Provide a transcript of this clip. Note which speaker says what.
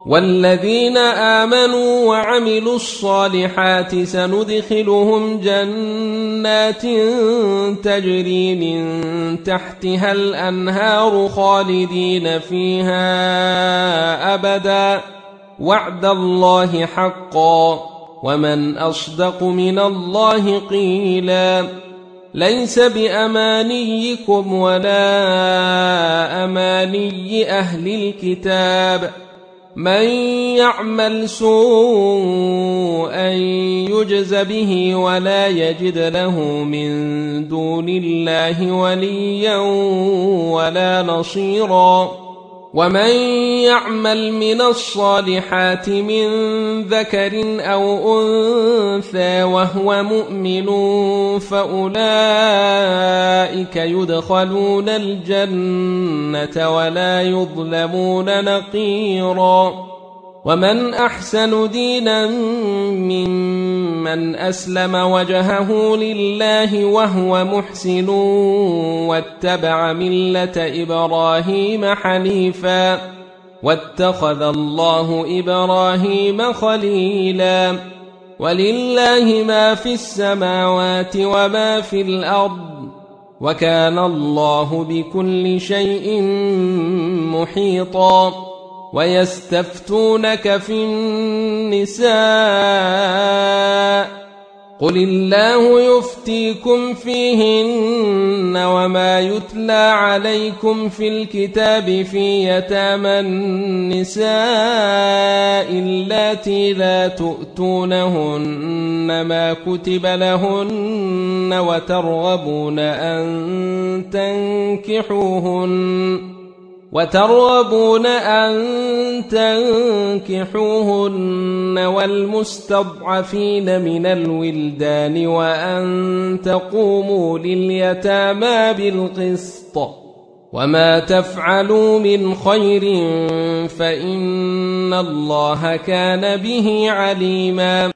Speaker 1: والذين آمنوا وعملوا الصالحات سندخلهم جنات تجري من تحتها الأنهار خالدين فيها أبدا وعد الله حقا ومن أصدق من الله قيلا ليس بأمانيكم ولا أماني أهل الكتاب من يعمل سوءا يجز به ولا يجد له من دون الله وليا ولا نصيرا ومن يعمل من الصالحات من ذكر أو أنثى وهو مؤمن فأولئك يدخلون الجنة ولا يظلمون نقيرا ومن أحسن دينا ممن أسلم وجهه لله وهو محسن واتبع ملة إبراهيم حنيفا واتخذ الله إبراهيم خليلا ولله ما في السماوات وما في الأرض وكان الله بكل شيء محيطا ويستفتونك في النساء قل الله يفتيكم فيهن وما يتلى عليكم في الكتاب في يتامى النساء اللاتي لا تؤتونهن ما كتب لهن وترغبون أن تنكحوهن والمستضعفين من الولدان وأن تقوموا لليتامى بالقسط وما تفعلوا من خير فإن الله كان به عليما